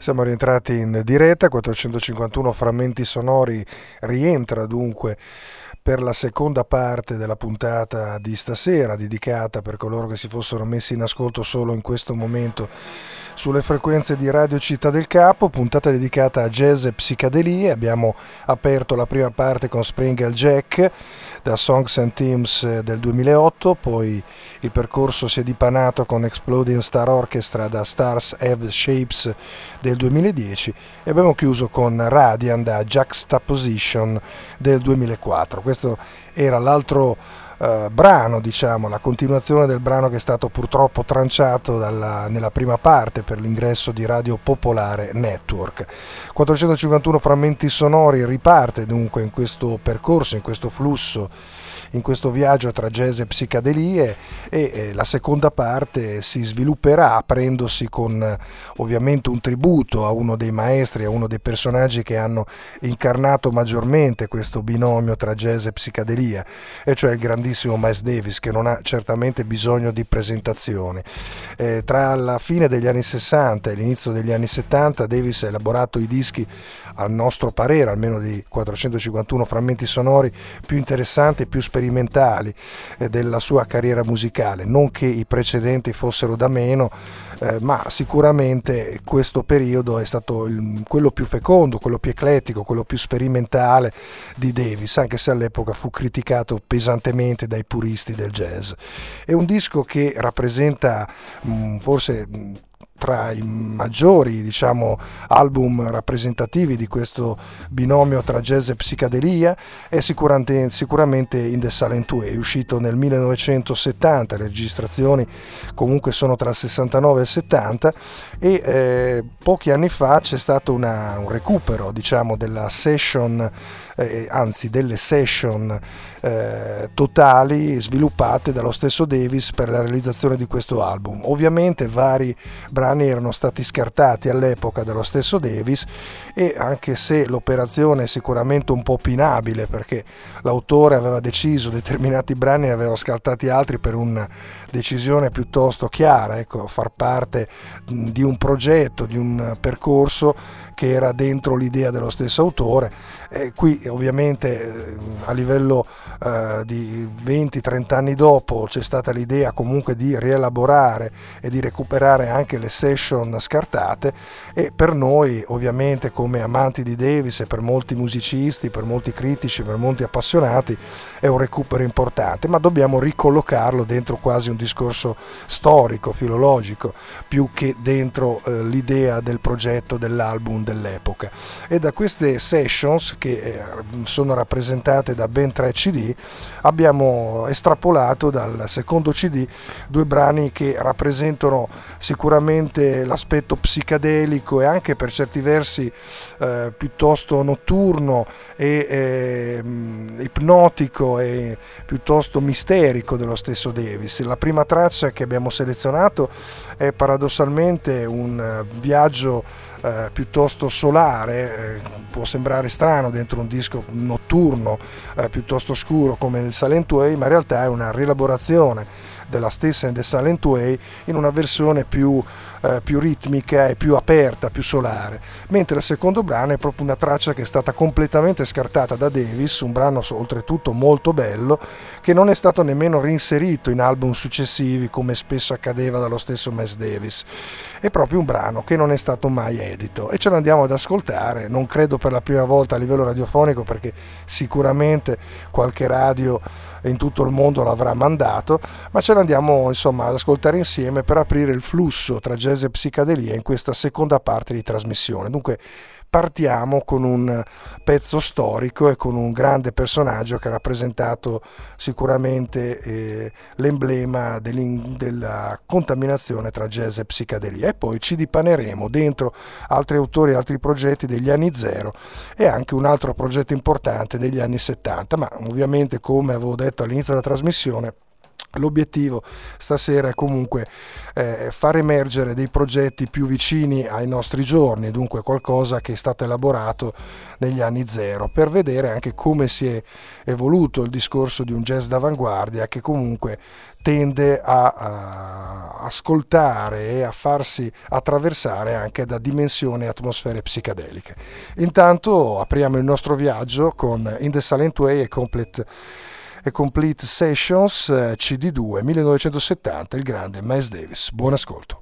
Siamo rientrati in diretta, 451 frammenti sonori rientra dunque per la seconda parte della puntata di stasera, dedicata per coloro che si fossero messi in ascolto solo in questo momento sulle frequenze di Radio Città del Capo, puntata dedicata a jazz e psicadelie. Abbiamo aperto la prima parte con Springle Jack da Songs and Themes del 2008, poi il percorso si è dipanato con Exploding Star Orchestra da Stars Have Shapes del 2010 e abbiamo chiuso con Radiant da Juxtaposition del 2004. Questo era l'altro brano, diciamo, la continuazione del brano che è stato purtroppo tranciato nella prima parte per l'ingresso di Radio Popolare Network. 451 frammenti sonori riparte dunque in questo percorso, in questo flusso, in questo viaggio tra jazz e psicadelie e la seconda parte si svilupperà aprendosi con ovviamente un tributo a uno dei maestri, a uno dei personaggi che hanno incarnato maggiormente questo binomio tra jazz e psicadelia, e cioè il grandissimo Miles Davis, che non ha certamente bisogno di presentazioni. Tra la fine degli anni 60 e l'inizio degli anni 70 Davis ha elaborato i dischi, al nostro parere, almeno di 451 frammenti sonori, più interessanti e più sperimentali della sua carriera musicale. Non che i precedenti fossero da meno, ma sicuramente questo periodo è stato quello più fecondo, quello più eclettico, quello più sperimentale di Davis, anche se all'epoca fu criticato pesantemente dai puristi del jazz. È un disco che rappresenta forse tra i maggiori, diciamo, album rappresentativi di questo binomio tra jazz e psicadelia. È sicuramente In the Silent Way, uscito nel 1970, le registrazioni comunque sono tra il 69 e il 70, e pochi anni fa c'è stato un recupero, diciamo, della session, anzi delle session totali sviluppate dallo stesso Davis per la realizzazione di questo album. Ovviamente vari brani erano stati scartati all'epoca dallo stesso Davis, e anche se l'operazione è sicuramente un po' opinabile, perché l'autore aveva deciso determinati brani e aveva scartati altri per una decisione piuttosto chiara, ecco, far parte di un progetto, di un percorso che era dentro l'idea dello stesso autore. Qui ovviamente a livello di 20-30 anni dopo c'è stata l'idea comunque di rielaborare e di recuperare anche le session scartate, e per noi ovviamente come amanti di Davis e per molti musicisti, per molti critici, per molti appassionati è un recupero importante, ma dobbiamo ricollocarlo dentro quasi un discorso storico, filologico, più che dentro l'idea del progetto dell'album dell'epoca. E da queste sessions, che sono rappresentate da ben 3 CD, abbiamo estrapolato dal secondo CD 2 brani che rappresentano sicuramente l'aspetto psicadelico e anche per certi versi piuttosto notturno e ipnotico e piuttosto misterico dello stesso Davis. La prima traccia che abbiamo selezionato è paradossalmente un viaggio piuttosto solare, può sembrare strano dentro un disco notturno piuttosto scuro come il Silent Way, ma in realtà è una rielaborazione della stessa In the Silent Way in una versione più ritmica e più aperta, più solare, mentre il secondo brano è proprio una traccia che è stata completamente scartata da Davis, un brano oltretutto molto bello che non è stato nemmeno reinserito in album successivi come spesso accadeva dallo stesso Miles Davis. È proprio un brano che non è stato mai edito e ce l'andiamo ad ascoltare, non credo per la prima volta a livello radiofonico, perché sicuramente qualche radio in tutto il mondo l'avrà mandato, ma ce l'andiamo insomma ad ascoltare insieme per aprire il flusso tra jazz e psicadelia in questa seconda parte di trasmissione. Dunque partiamo con un pezzo storico e con un grande personaggio che ha rappresentato sicuramente l'emblema della contaminazione tra jazz e psicadelia, e poi ci dipaneremo dentro altri autori e altri progetti degli anni zero e anche un altro progetto importante degli anni 70, ma ovviamente, come avevo detto all'inizio della trasmissione, L'obiettivo stasera è comunque far emergere dei progetti più vicini ai nostri giorni, dunque qualcosa che è stato elaborato negli anni zero, per vedere anche come si è evoluto il discorso di un jazz d'avanguardia che comunque tende a ascoltare e a farsi attraversare anche da dimensioni e atmosfere psichedeliche. Intanto apriamo il nostro viaggio con In the Silent Way e Complete Sessions CD2 1970, il grande Miles Davis. Buon ascolto.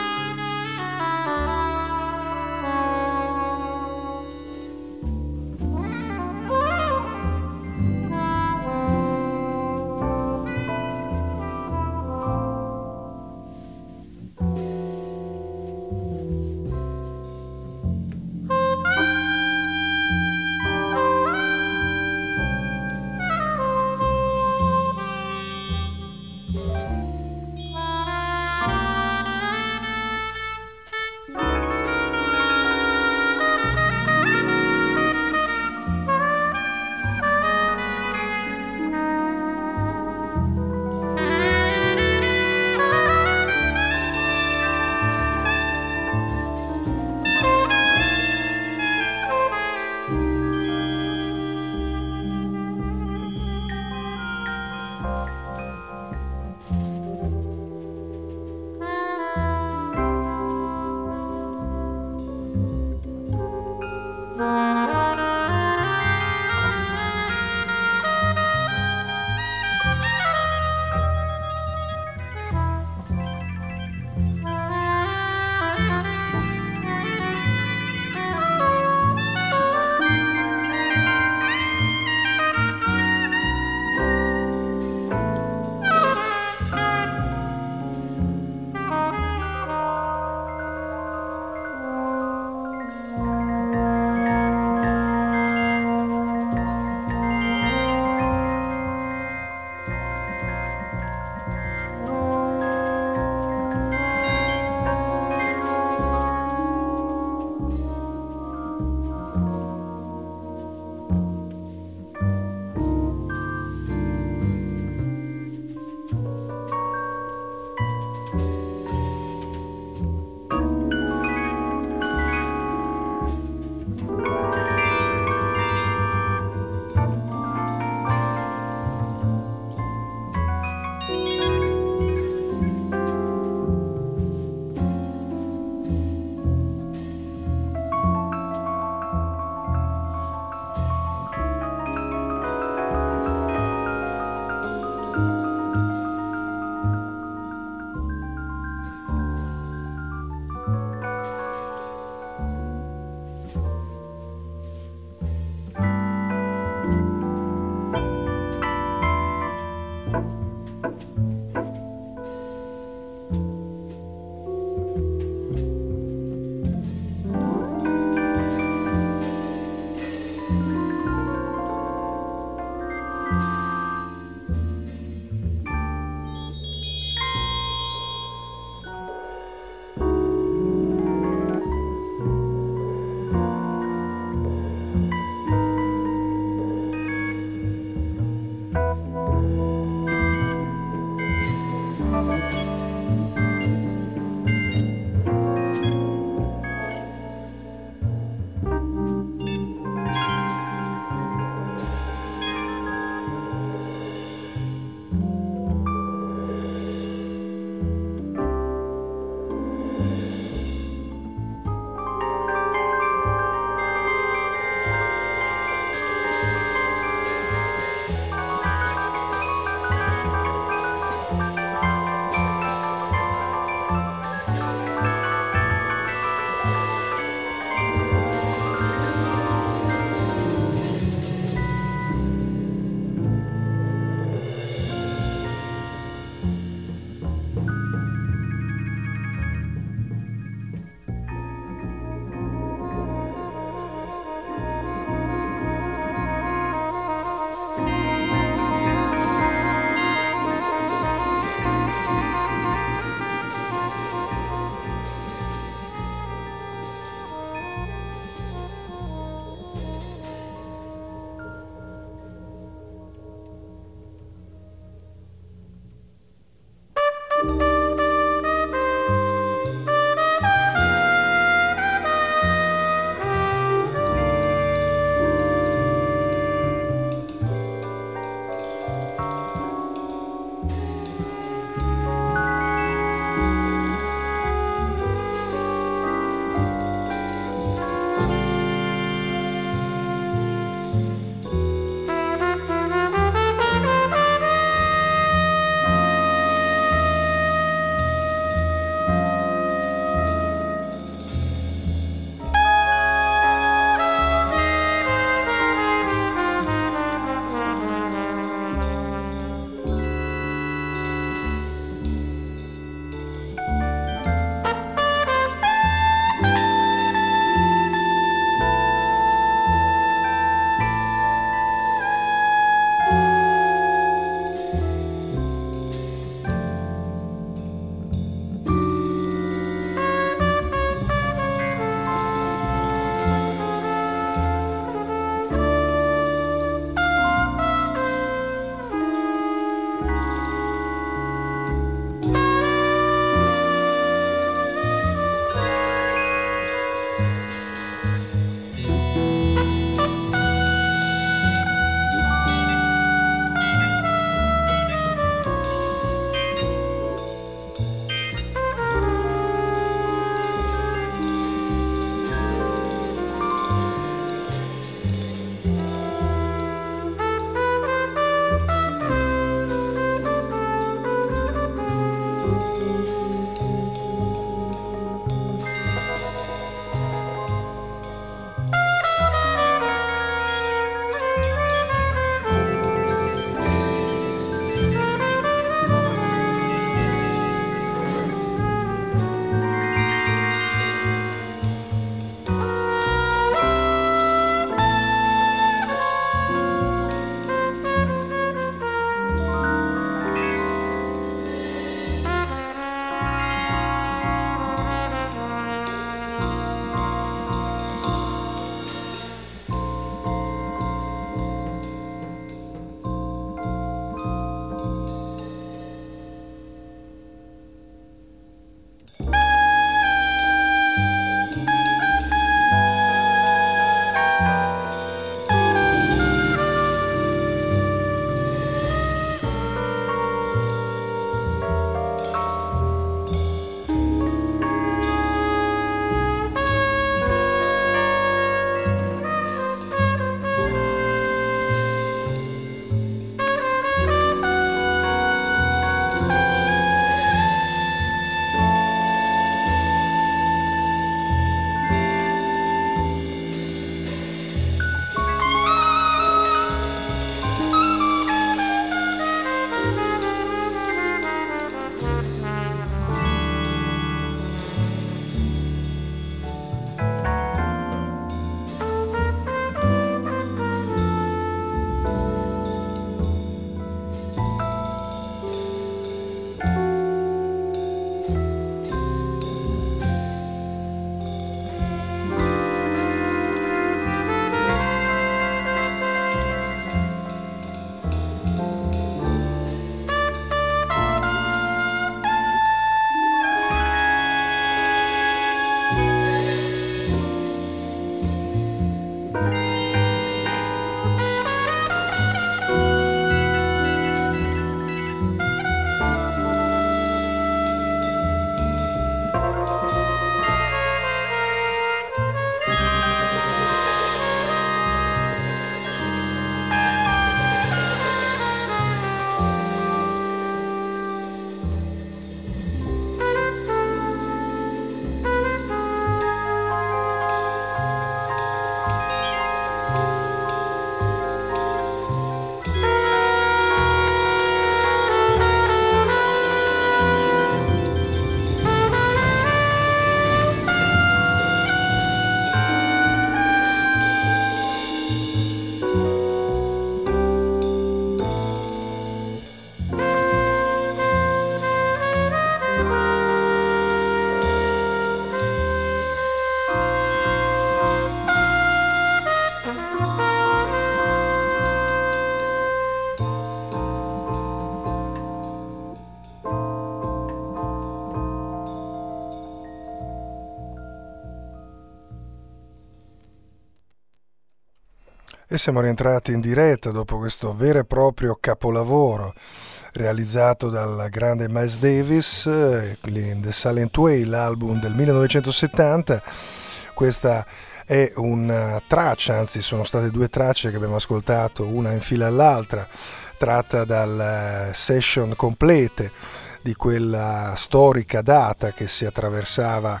siamo rientrati in diretta dopo questo vero e proprio capolavoro realizzato dal grande Miles Davis, The Silent Way, l'album del 1970. Questa è una traccia, anzi sono state due tracce che abbiamo ascoltato, una in fila all'altra, tratta dal session complete di quella storica data che attraversava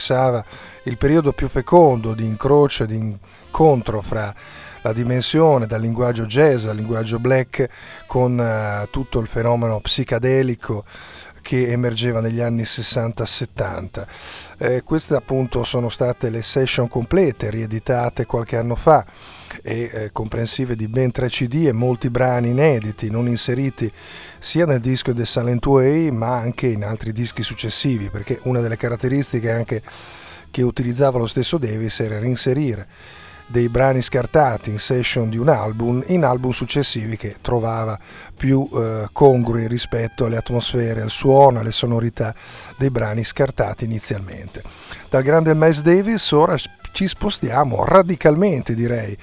il periodo più fecondo di incrocio e di incontro fra la dimensione dal linguaggio jazz al linguaggio black, con tutto il fenomeno psicadelico che emergeva negli anni 60-70. Queste appunto sono state le session complete, rieditate qualche anno fa e comprensive di ben 3 CD e molti brani inediti, non inseriti sia nel disco The Silent Way ma anche in altri dischi successivi, perché una delle caratteristiche anche che utilizzava lo stesso Davis era reinserire dei brani scartati in session di un album in album successivi che trovava più congrui rispetto alle atmosfere, al suono, alle sonorità dei brani scartati inizialmente. Dal grande Miles Davis ora ci spostiamo radicalmente, direi,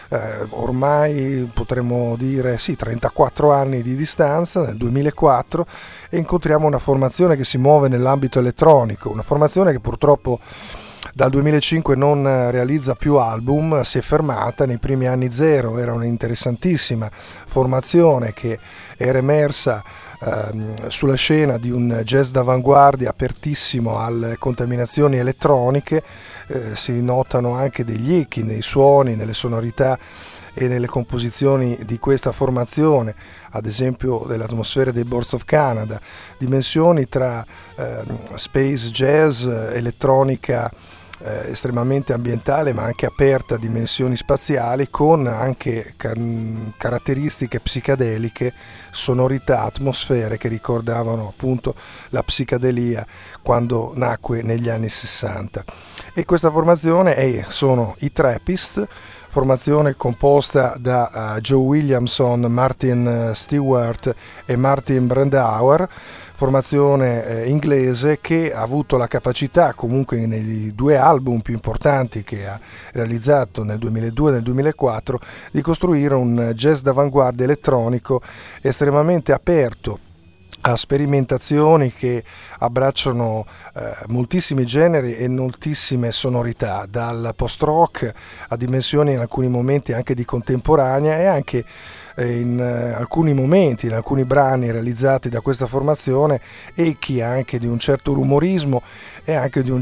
ormai potremmo dire 34 anni di distanza, nel 2004, e incontriamo una formazione che si muove nell'ambito elettronico, una formazione che purtroppo dal 2005 non realizza più album, si è fermata. Nei primi anni zero era un'interessantissima formazione che era emersa sulla scena di un jazz d'avanguardia apertissimo alle contaminazioni elettroniche. Si notano anche degli echi nei suoni, nelle sonorità e nelle composizioni di questa formazione, ad esempio delle atmosfere dei Boards of Canada, dimensioni tra space jazz, elettronica estremamente ambientale ma anche aperta a dimensioni spaziali, con anche caratteristiche psicadeliche, sonorità, atmosfere che ricordavano appunto la psicadelia quando nacque negli anni 60. E questa formazione sono i Trappist, formazione composta da Joe Williamson, Martin Stewart e Martin Brandauer, formazione inglese che ha avuto la capacità, comunque nei due album più importanti che ha realizzato nel 2002 e nel 2004, di costruire un jazz d'avanguardia elettronico estremamente aperto a sperimentazioni che abbracciano moltissimi generi e moltissime sonorità, dal post-rock a dimensioni in alcuni momenti anche di contemporanea, e anche in alcuni momenti, in alcuni brani realizzati da questa formazione, echi anche di un certo rumorismo e anche di una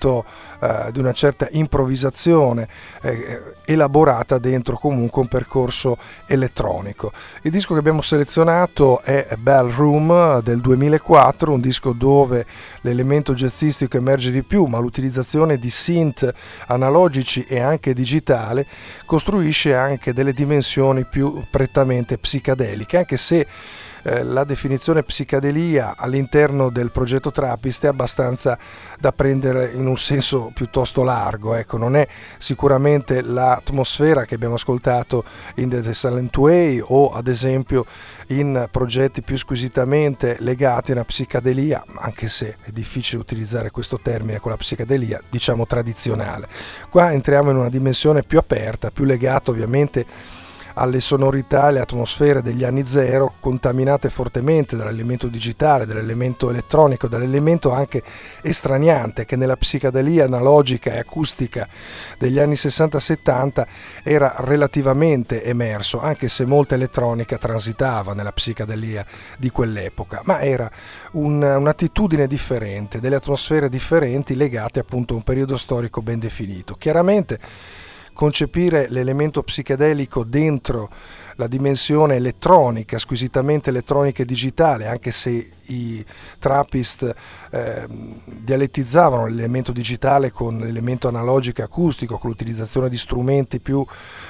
certa improvvisazione elaborata dentro comunque un percorso elettronico. Il disco che abbiamo selezionato è Ballroom del 2004, un disco dove l'elemento jazzistico emerge di più, ma l'utilizzazione di synth analogici e anche digitale costruisce anche delle dimensioni più prettamente psicadeliche, anche se la definizione psicadelia all'interno del progetto Trappist è abbastanza da prendere in un senso piuttosto largo. Ecco, non è sicuramente l'atmosfera che abbiamo ascoltato in The Silent Way o ad esempio in progetti più squisitamente legati a una psicadelia, anche se è difficile utilizzare questo termine con la psicadelia, diciamo tradizionale. Qua entriamo in una dimensione più aperta, più legata ovviamente alle sonorità e alle atmosfere degli anni zero, contaminate fortemente dall'elemento digitale, dall'elemento elettronico, dall'elemento anche estraniante che nella psicadelia analogica e acustica degli anni 60-70 era relativamente emerso, anche se molta elettronica transitava nella psicadelia di quell'epoca, ma era un'attitudine differente, delle atmosfere differenti legate appunto a un periodo storico ben definito. Chiaramente concepire l'elemento psichedelico dentro la dimensione elettronica, squisitamente elettronica e digitale, anche se i Trappist dialettizzavano l'elemento digitale con l'elemento analogico e acustico, con l'utilizzazione di strumenti più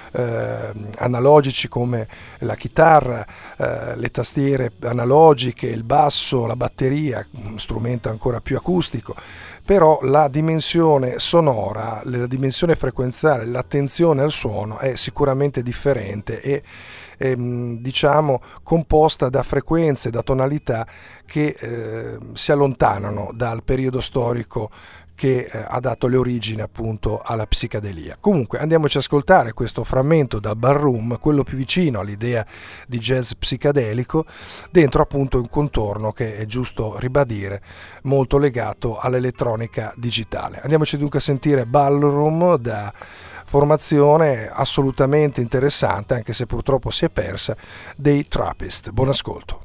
analogici come la chitarra, le tastiere analogiche, il basso, la batteria, un strumento ancora più acustico. Però la dimensione sonora, la dimensione frequenziale, l'attenzione al suono è sicuramente differente e diciamo composta da frequenze, da tonalità che si allontanano dal periodo storico che ha dato le origini appunto alla psicadelia. Comunque andiamoci a ascoltare questo frammento da Ballroom, quello più vicino all'idea di jazz psicadelico, dentro appunto un contorno che è giusto ribadire molto legato all'elettronica digitale. Andiamoci dunque a sentire Ballroom, da formazione assolutamente interessante, anche se purtroppo si è persa, dei Trappist. Buon ascolto.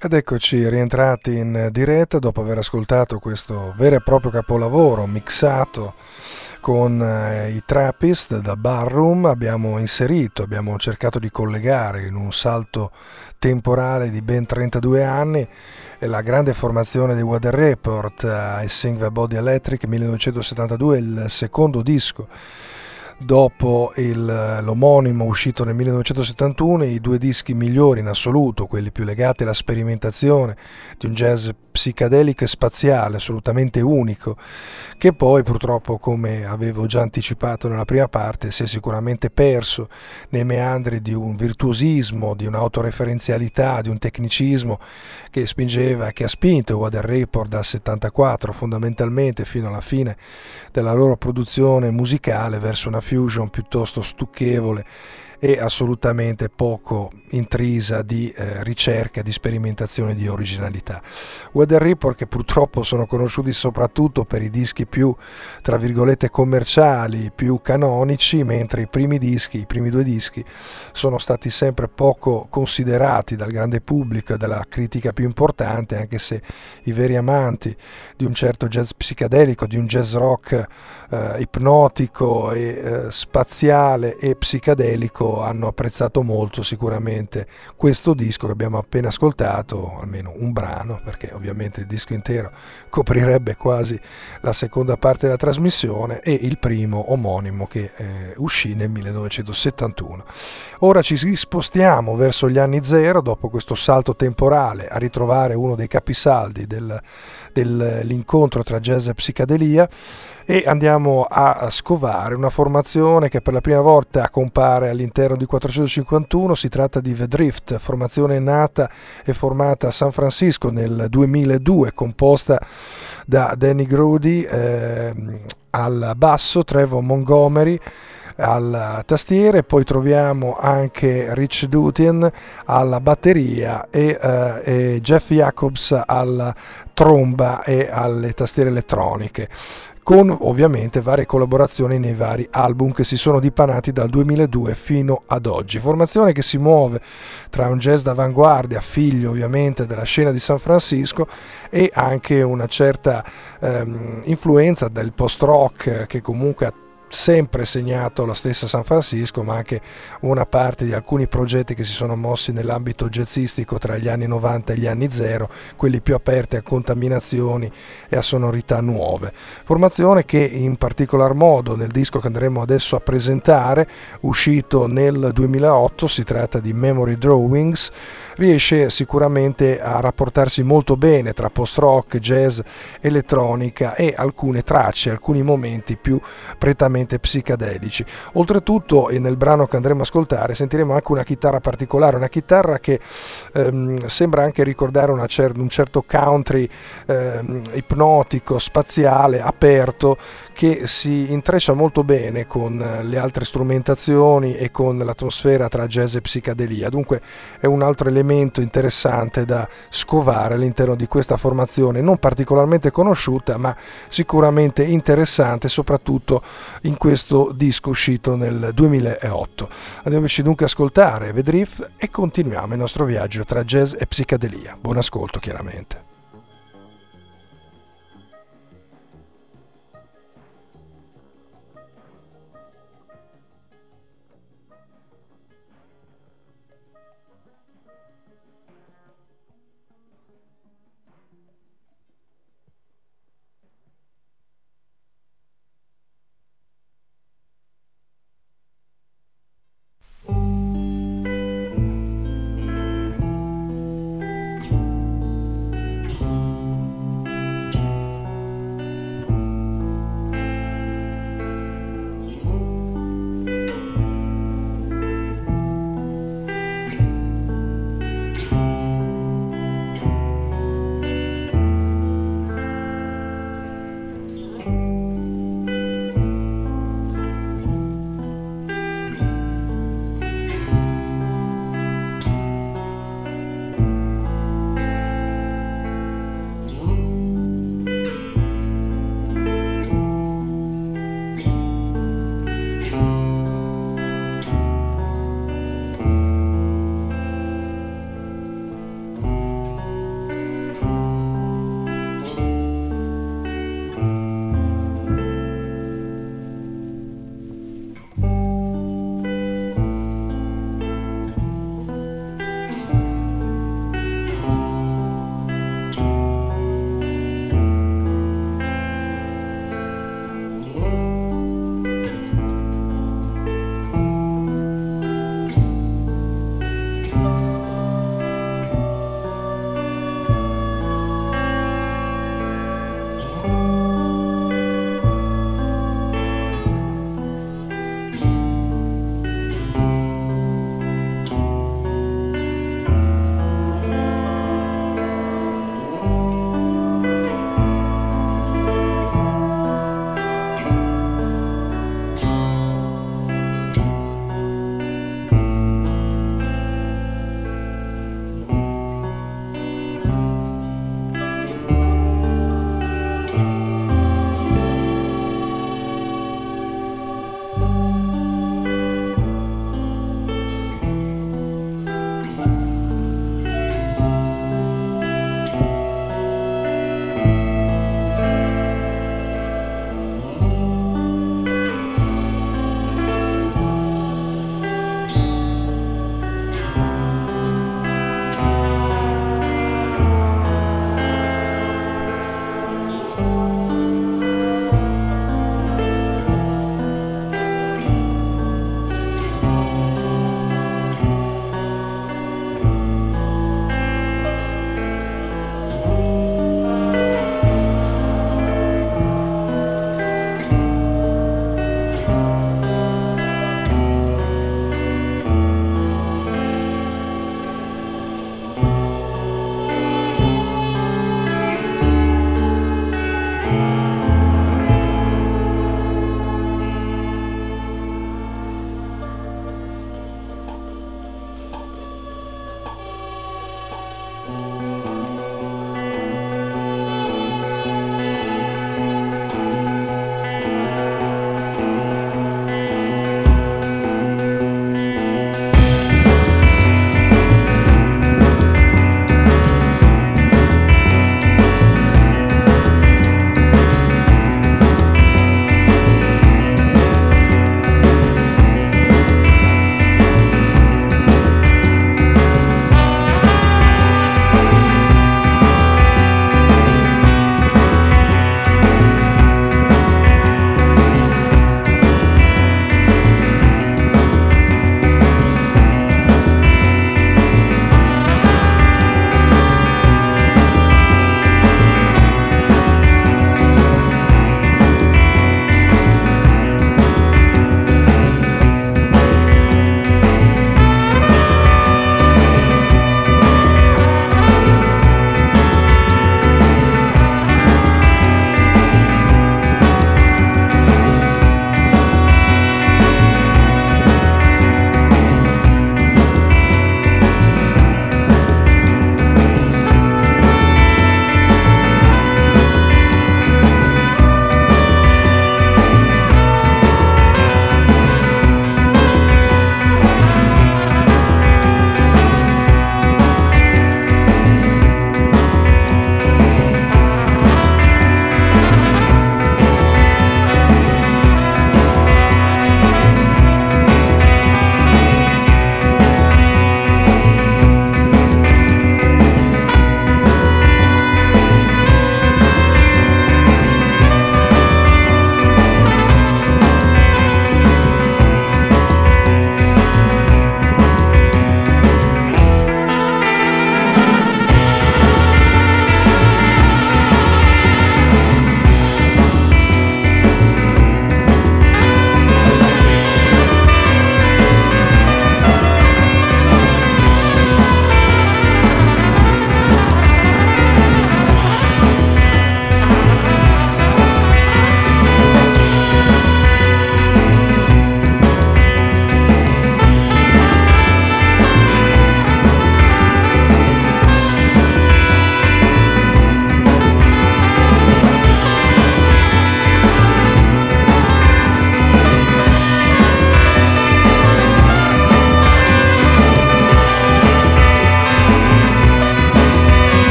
Ed eccoci rientrati in diretta dopo aver ascoltato questo vero e proprio capolavoro mixato con i Trappist da Barroom. Abbiamo cercato di collegare in un salto temporale di ben 32 anni la grande formazione dei Weather Report, I Sing the Body Electric 1972, il secondo disco dopo l'omonimo uscito nel 1971, i due dischi migliori in assoluto, quelli più legati alla sperimentazione di un jazz psichedelico e spaziale assolutamente unico, che poi purtroppo, come avevo già anticipato nella prima parte, si è sicuramente perso nei meandri di un virtuosismo, di un'autoreferenzialità, di un tecnicismo che ha spinto Weather Report dal 74 fondamentalmente fino alla fine della loro produzione musicale verso una fusion piuttosto stucchevole e assolutamente poco intrisa di ricerca, di sperimentazione, di originalità. Weather Report, che purtroppo sono conosciuti soprattutto per i dischi più, tra virgolette, commerciali, più canonici, mentre i primi due dischi, sono stati sempre poco considerati dal grande pubblico e dalla critica più importante, anche se i veri amanti di un certo jazz psichedelico, di un jazz rock ipnotico e spaziale e psichedelico hanno apprezzato molto sicuramente questo disco che abbiamo appena ascoltato, almeno un brano, perché ovviamente il disco intero coprirebbe quasi la seconda parte della trasmissione, e il primo omonimo che uscì nel 1971. Ora ci spostiamo verso gli anni zero, dopo questo salto temporale, a ritrovare uno dei capisaldi dell'incontro tra jazz e psichedelia, e andiamo a scovare una formazione che per la prima volta compare all'interno di 451. Si tratta di The Drift, formazione nata e formata a San Francisco nel 2002, composta da Danny Grudy al basso, Trevor Montgomery alla tastiera, e poi troviamo anche Rich Dutton alla batteria e Jeff Jacobs alla tromba e alle tastiere elettroniche, con ovviamente varie collaborazioni nei vari album che si sono dipanati dal 2002 fino ad oggi. Formazione che si muove tra un jazz d'avanguardia, figlio ovviamente della scena di San Francisco, e anche una certa influenza del post-rock che comunque ha sempre segnato la stessa San Francisco, ma anche una parte di alcuni progetti che si sono mossi nell'ambito jazzistico tra gli anni 90 e gli anni 0, quelli più aperti a contaminazioni e a sonorità nuove. Formazione che in particolar modo nel disco che andremo adesso a presentare, uscito nel 2008, si tratta di Memory Drawings, riesce sicuramente a rapportarsi molto bene tra post-rock, jazz, elettronica e alcune tracce, alcuni momenti più prettamente psichedelici. Oltretutto, e nel brano che andremo a ascoltare, sentiremo anche una chitarra particolare, una chitarra che sembra anche ricordare un certo country ipnotico, spaziale, aperto, che si intreccia molto bene con le altre strumentazioni e con l'atmosfera tra jazz e psichedelia. Dunque è un altro elemento interessante da scovare all'interno di questa formazione non particolarmente conosciuta, ma sicuramente interessante, soprattutto in questo disco uscito nel 2008. Andiamoci dunque a ascoltare The Drift e continuiamo il nostro viaggio tra jazz e psichedelia. Buon ascolto, chiaramente.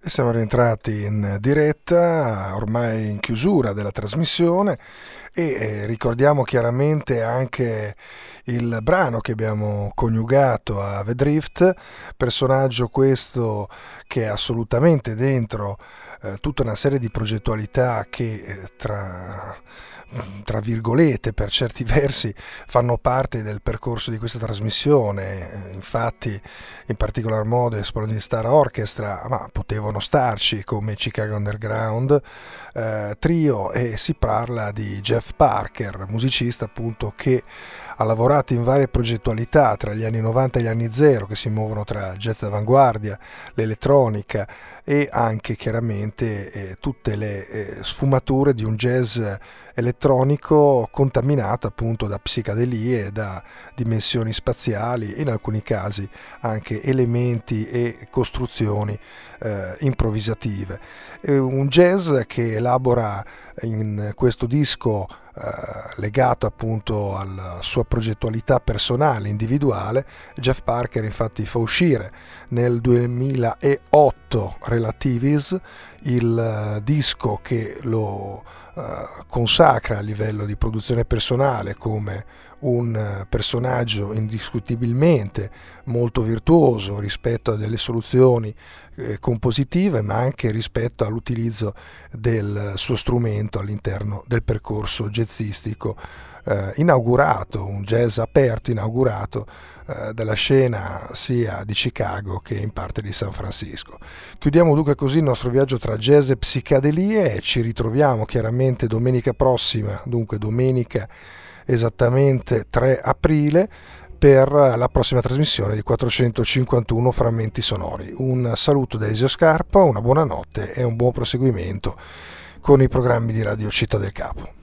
Siamo rientrati in diretta, ormai in chiusura della trasmissione e ricordiamo chiaramente anche il brano che abbiamo coniugato a The Drift, personaggio questo che è assolutamente dentro tutta una serie di progettualità che tra virgolette per certi versi fanno parte del percorso di questa trasmissione. Infatti in particolar modo Exploding Star Orchestra, ma potevano starci come Chicago Underground Trio, e si parla di Jeff Parker, musicista appunto che ha lavorato in varie progettualità tra gli anni 90 e gli anni 0, che si muovono tra jazz d'avanguardia, l'elettronica e anche chiaramente tutte le sfumature di un jazz elettronico contaminato appunto da psicadelie, da dimensioni spaziali, in alcuni casi anche elementi e costruzioni improvvisative. È un jazz che elabora in questo disco legato appunto alla sua progettualità personale, individuale. Jeff Parker infatti fa uscire nel 2008 Relatives, il disco che lo consacra a livello di produzione personale come un personaggio indiscutibilmente molto virtuoso rispetto a delle soluzioni compositive, ma anche rispetto all'utilizzo del suo strumento all'interno del percorso jazzistico inaugurato, un jazz aperto inaugurato dalla scena sia di Chicago che in parte di San Francisco. Chiudiamo dunque così il nostro viaggio tra jazz e psicadelie e ci ritroviamo chiaramente domenica prossima, dunque domenica esattamente 3 aprile, per la prossima trasmissione di 451 frammenti sonori. Un saluto da Elio Scarpa, una buona notte e un buon proseguimento con i programmi di Radio Città del Capo.